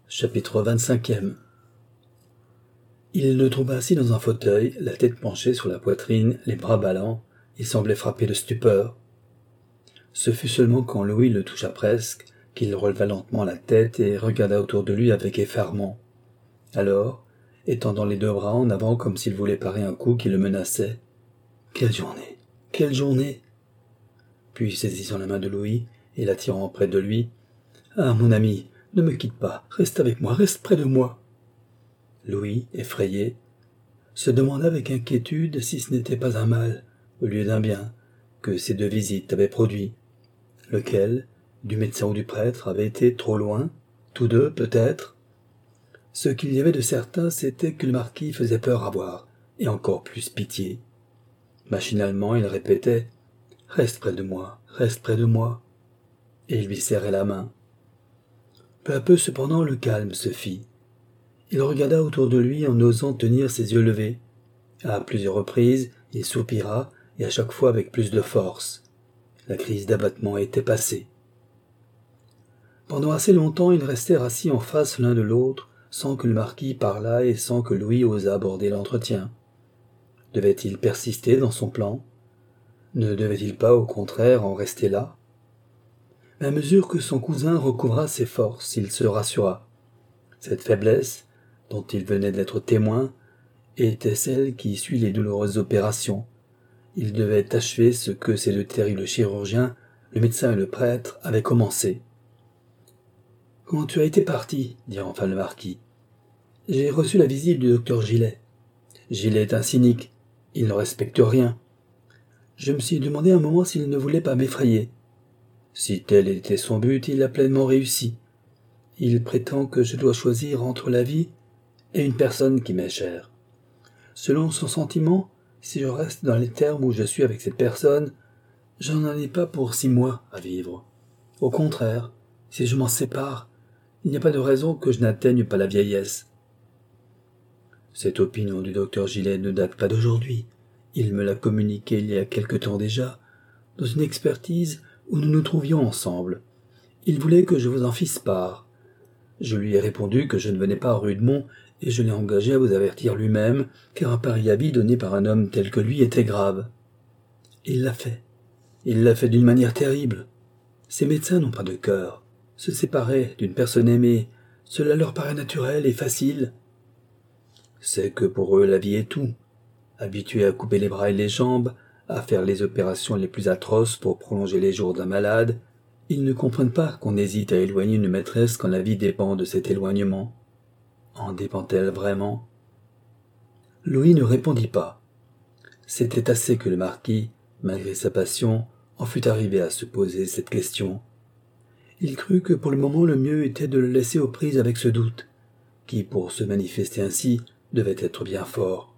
Chapitre 25e. Il le trouva assis dans un fauteuil, la tête penchée sur la poitrine, les bras ballants. Il semblait frappé de stupeur. Ce fut seulement quand Louis le toucha presque, qu'il releva lentement la tête et regarda autour de lui avec effarement. Alors, étendant les deux bras en avant comme s'il voulait parer un coup qui le menaçait. « Quelle journée! Quelle journée !» Puis saisissant la main de Louis et l'attirant près de lui. « Ah, mon ami, ne me quitte pas, reste avec moi, reste près de moi. » Louis, effrayé, se demanda avec inquiétude si ce n'était pas un mal, au lieu d'un bien, que ces deux visites avaient produit. Lequel, du médecin ou du prêtre, avait été trop loin, tous deux peut-être. Ce qu'il y avait de certain, c'était que le marquis faisait peur à voir, et encore plus pitié. Machinalement, il répétait « Reste près de moi, reste près de moi », et il lui serrait la main. Peu à peu, cependant, le calme se fit. Il regarda autour de lui en osant tenir ses yeux levés. À plusieurs reprises, il soupira, et à chaque fois avec plus de force. La crise d'abattement était passée. Pendant assez longtemps, ils restèrent assis en face l'un de l'autre, sans que le marquis parlât et sans que Louis osât aborder l'entretien. Devait-il persister dans son plan? Ne devait-il pas, au contraire, en rester là? Mais à mesure que son cousin recouvra ses forces, il se rassura. Cette faiblesse, dont il venait d'être témoin, était celle qui suit les douloureuses opérations. Il devait achever ce que ces deux terribles chirurgiens, le médecin et le prêtre, avaient commencé. « Quand tu as été parti, dit enfin le marquis, j'ai reçu la visite du docteur Gillet. Gillet est un cynique, il ne respecte rien. Je me suis demandé un moment s'il ne voulait pas m'effrayer. Si tel était son but, il a pleinement réussi. Il prétend que je dois choisir entre la vie et une personne qui m'est chère. Selon son sentiment, si je reste dans les termes où je suis avec cette personne, je n'en ai pas pour 6 mois à vivre. Au contraire, si je m'en sépare, il n'y a pas de raison que je n'atteigne pas la vieillesse. Cette opinion du docteur Gillet ne date pas d'aujourd'hui. Il me l'a communiquée il y a quelque temps déjà, dans une expertise où nous nous trouvions ensemble. Il voulait que je vous en fisse part. Je lui ai répondu que je ne venais pas à Rudemont et je l'ai engagé à vous avertir lui-même, car un pareil avis donné par un homme tel que lui était grave. Il l'a fait. Il l'a fait d'une manière terrible. Ces médecins n'ont pas de cœur. Se séparer d'une personne aimée, cela leur paraît naturel et facile. C'est que pour eux la vie est tout. Habitués à couper les bras et les jambes, à faire les opérations les plus atroces pour prolonger les jours d'un malade, ils ne comprennent pas qu'on hésite à éloigner une maîtresse quand la vie dépend de cet éloignement. En dépend-elle vraiment? Louis ne répondit pas. C'était assez que le marquis, malgré sa passion, en fût arrivé à se poser cette question. Il crut que pour le moment le mieux était de le laisser aux prises avec ce doute, qui, pour se manifester ainsi, devait être bien fort.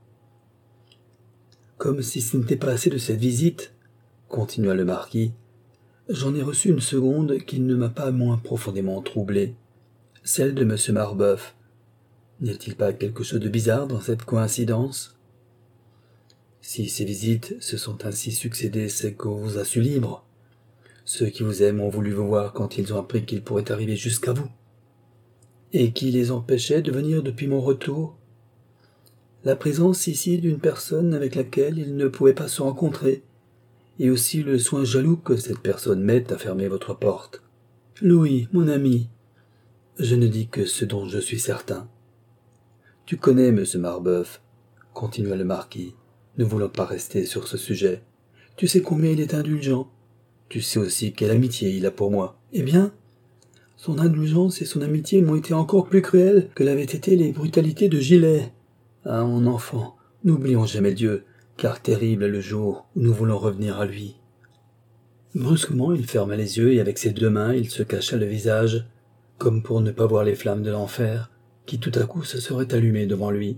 Comme si ce n'était pas assez de cette visite, continua le marquis, j'en ai reçu une seconde qui ne m'a pas moins profondément troublé, celle de M. Marbeuf. N'y a-t-il pas quelque chose de bizarre dans cette coïncidence? Si ces visites se sont ainsi succédées, c'est qu'on vous a su libre. Ceux qui vous aiment ont voulu vous voir quand ils ont appris qu'il pourrait arriver jusqu'à vous. Et qui les empêchait de venir depuis mon retour? La présence ici d'une personne avec laquelle ils ne pouvaient pas se rencontrer, et aussi le soin jaloux que cette personne met à fermer votre porte. Louis, mon ami, je ne dis que ce dont je suis certain. Tu connais M. Marbeuf, continua le marquis, ne voulant pas rester sur ce sujet. Tu sais combien il est indulgent. Tu sais aussi quelle amitié il a pour moi. Eh bien, son indulgence et son amitié m'ont été encore plus cruelles que l'avaient été les brutalités de Gillet. Ah, mon enfant, n'oublions jamais Dieu, car terrible est le jour où nous voulons revenir à lui. Brusquement, il ferma les yeux et avec ses deux mains, il se cacha le visage, comme pour ne pas voir les flammes de l'enfer, qui tout à coup se seraient allumées devant lui.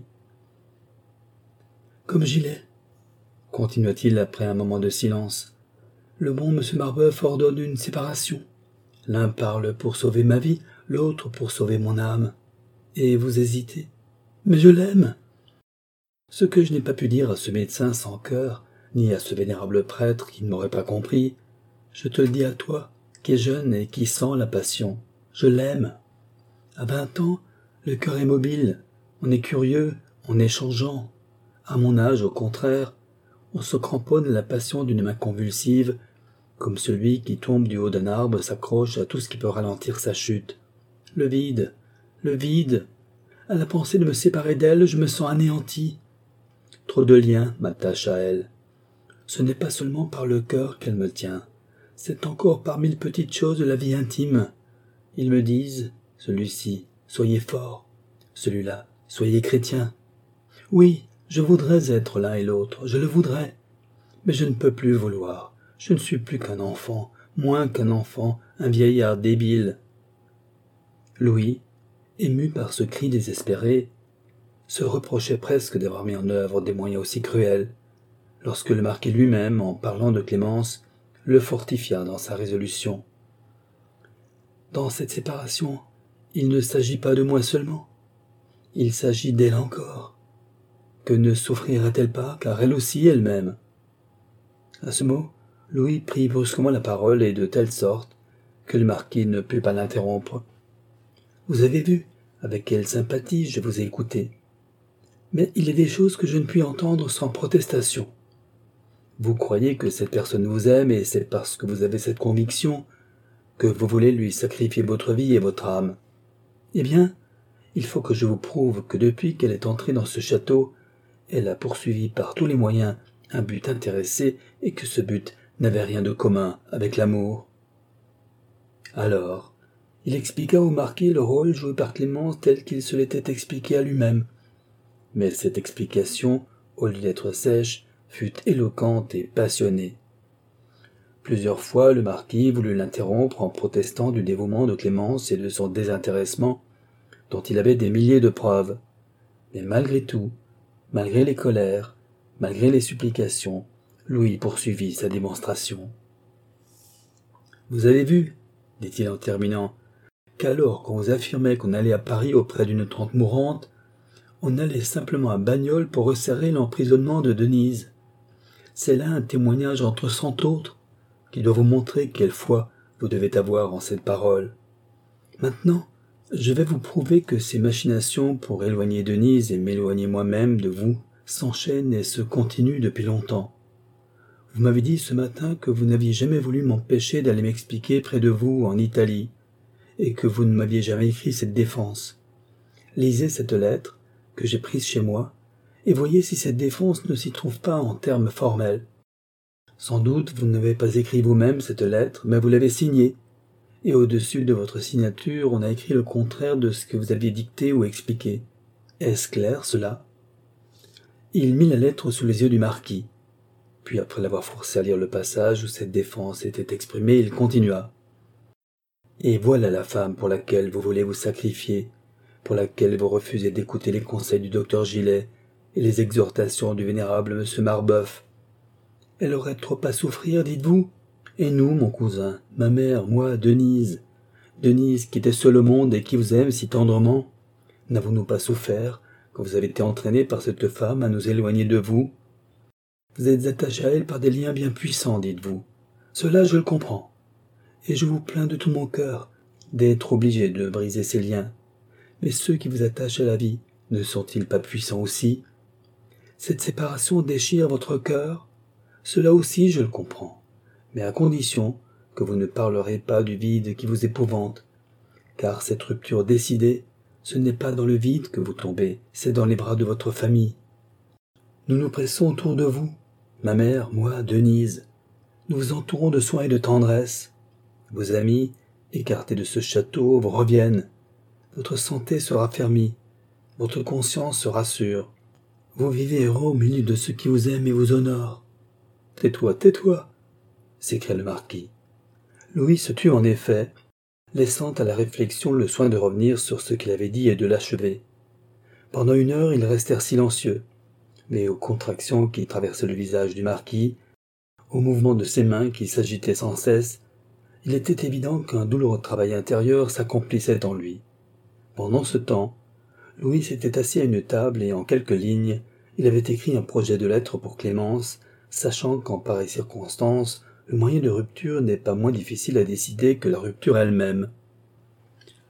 Comme Gillet, continua-t-il après un moment de silence, le bon M. Marbeuf ordonne une séparation. L'un parle pour sauver ma vie, l'autre pour sauver mon âme. Et vous hésitez. Mais je l'aime. Ce que je n'ai pas pu dire à ce médecin sans cœur, ni à ce vénérable prêtre qui ne m'aurait pas compris, je te le dis à toi, qui es jeune et qui sens la passion. Je l'aime. À 20 ans, le cœur est mobile, on est curieux, on est changeant. À mon âge, au contraire, on se cramponne à la passion d'une main convulsive, comme celui qui tombe du haut d'un arbre s'accroche à tout ce qui peut ralentir sa chute. Le vide, le vide. À la pensée de me séparer d'elle, je me sens anéanti. Trop de liens m'attachent à elle. Ce n'est pas seulement par le cœur qu'elle me tient, c'est encore par 1000 petites choses de la vie intime. Ils me disent, celui-ci, soyez fort, celui-là, soyez chrétien. Oui, je voudrais être l'un et l'autre, je le voudrais, mais je ne peux plus vouloir. Je ne suis plus qu'un enfant, moins qu'un enfant, un vieillard débile. Louis, ému par ce cri désespéré, se reprochait presque d'avoir mis en œuvre des moyens aussi cruels, lorsque le marquis lui-même, en parlant de Clémence, le fortifia dans sa résolution. Dans cette séparation, il ne s'agit pas de moi seulement, il s'agit d'elle encore. Que ne souffrirait-elle pas, car elle aussi elle m'aime. À ce mot, Louis prit brusquement la parole et de telle sorte que le marquis ne put pas l'interrompre. Vous avez vu avec quelle sympathie je vous ai écouté. Mais il y a des choses que je ne puis entendre sans protestation. Vous croyez que cette personne vous aime et c'est parce que vous avez cette conviction que vous voulez lui sacrifier votre vie et votre âme. Eh bien, il faut que je vous prouve que depuis qu'elle est entrée dans ce château, elle a poursuivi par tous les moyens un but intéressé et que ce but n'avait rien de commun avec l'amour. Alors, il expliqua au marquis le rôle joué par Clémence tel qu'il se l'était expliqué à lui-même. Mais cette explication, au lieu d'être sèche, fut éloquente et passionnée. Plusieurs fois, le marquis voulut l'interrompre en protestant du dévouement de Clémence et de son désintéressement, dont il avait des milliers de preuves. Mais malgré tout, malgré les colères, malgré les supplications, Louis poursuivit sa démonstration. « Vous avez vu, dit-il en terminant, qu'alors qu'on vous affirmait qu'on allait à Paris auprès d'une tante mourante, on allait simplement à Bagnoles pour resserrer l'emprisonnement de Denise. C'est là un témoignage entre 100 autres, qui doit vous montrer quelle foi vous devez avoir en cette parole. Maintenant, je vais vous prouver que ces machinations pour éloigner Denise et m'éloigner moi-même de vous s'enchaînent et se continuent depuis longtemps. Vous m'avez dit ce matin que vous n'aviez jamais voulu m'empêcher d'aller m'expliquer près de vous en Italie, et que vous ne m'aviez jamais écrit cette défense. Lisez cette lettre que j'ai prise chez moi, et voyez si cette défense ne s'y trouve pas en termes formels. Sans doute vous n'avez pas écrit vous-même cette lettre, mais vous l'avez signée, et au-dessus de votre signature on a écrit le contraire de ce que vous aviez dicté ou expliqué. Est-ce clair, cela ? Il mit la lettre sous les yeux du marquis, puis après l'avoir forcé à lire le passage où cette défense était exprimée, il continua. Et voilà la femme pour laquelle vous voulez vous sacrifier, pour laquelle vous refusez d'écouter les conseils du docteur Gillet et les exhortations du vénérable M. Marbeuf. Elle aurait trop à souffrir, dites-vous ? Et nous, mon cousin, ma mère, moi, Denise qui était seule au monde et qui vous aime si tendrement, n'avons-nous pas souffert quand vous avez été entraîné par cette femme à nous éloigner de vous ? Vous êtes attaché à elle par des liens bien puissants, dites-vous. Cela, je le comprends. Et je vous plains de tout mon cœur d'être obligé de briser ces liens. Mais ceux qui vous attachent à la vie ne sont-ils pas puissants aussi ? Cette séparation déchire votre cœur ? Cela aussi, je le comprends, mais à condition que vous ne parlerez pas du vide qui vous épouvante, car cette rupture décidée, ce n'est pas dans le vide que vous tombez, c'est dans les bras de votre famille. Nous nous pressons autour de vous, ma mère, moi, Denise. Nous vous entourons de soins et de tendresse. Vos amis, écartés de ce château, vous reviennent. Votre santé se raffermit, votre conscience se rassure. Vous vivez heureux au milieu de ceux qui vous aiment et vous honorent. Tais-toi, tais-toi, s'écria le marquis. Louis se tut en effet, laissant à la réflexion le soin de revenir sur ce qu'il avait dit et de l'achever. Pendant 1 heure, ils restèrent silencieux, mais aux contractions qui traversaient le visage du marquis, au mouvement de ses mains qui s'agitaient sans cesse, il était évident qu'un douloureux travail intérieur s'accomplissait en lui. Pendant ce temps, Louis s'était assis à une table et en quelques lignes, il avait écrit un projet de lettre pour Clémence, sachant qu'en pareille circonstance, le moyen de rupture n'est pas moins difficile à décider que la rupture elle-même.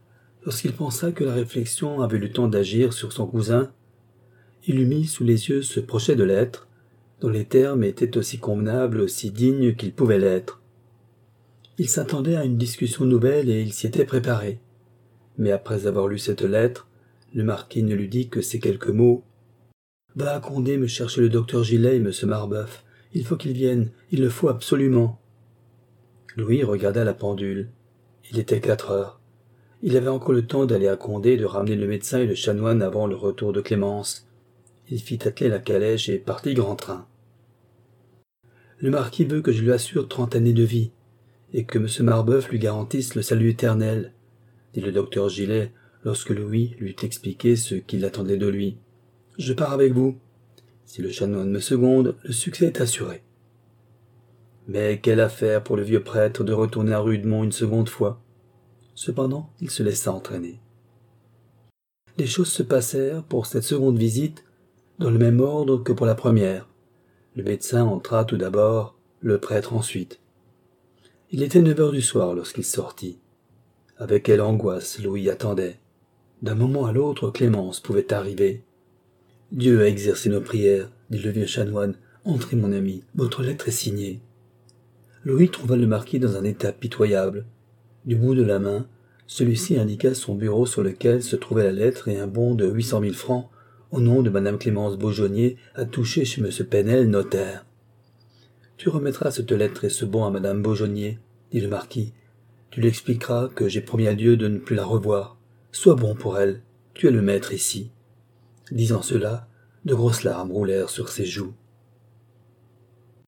Lorsqu'il pensa que la réflexion avait eu le temps d'agir sur son cousin, il lui mit sous les yeux ce projet de lettre, dont les termes étaient aussi convenables, aussi dignes qu'ils pouvaient l'être. Il s'attendait à une discussion nouvelle et il s'y était préparé. Mais après avoir lu cette lettre, le marquis ne lui dit que ces quelques mots. « Va à Condé me chercher le docteur Gillet et monsieur Marbeuf. Il faut qu'il vienne, il le faut absolument. » Louis regarda la pendule. Il était 4 heures. Il avait encore le temps d'aller à Condé, de ramener le médecin et le chanoine avant le retour de Clémence. Il fit atteler la calèche et partit grand train. « Le marquis veut que je lui assure 30 années de vie, et que monsieur Marbeuf lui garantisse le salut éternel, dit le docteur Gillet, lorsque Louis lui eut expliqué ce qu'il attendait de lui. « Je pars avec vous. Si le chanoine me seconde, le succès est assuré. » Mais quelle affaire pour le vieux prêtre de retourner à Rudemont une seconde fois. Cependant, il se laissa entraîner. Les choses se passèrent pour cette seconde visite dans le même ordre que pour la première. Le médecin entra tout d'abord, le prêtre ensuite. Il était 9 heures du soir lorsqu'il sortit. Avec quelle angoisse Louis attendait. D'un moment à l'autre, Clémence pouvait arriver. « Dieu a exercé nos prières, dit le vieux chanoine. « Entrez, mon ami, votre lettre est signée. » Louis trouva le marquis dans un état pitoyable. Du bout de la main, celui-ci indiqua son bureau sur lequel se trouvait la lettre et un bon de 800 000 francs au nom de madame Clémence Beaujonnier à toucher chez monsieur Penel, notaire. « Tu remettras cette lettre et ce bon à madame Beaujonnier, dit le marquis. Tu lui expliqueras que j'ai promis à Dieu de ne plus la revoir. Sois bon pour elle, tu es le maître ici. » Disant cela, de grosses larmes roulèrent sur ses joues.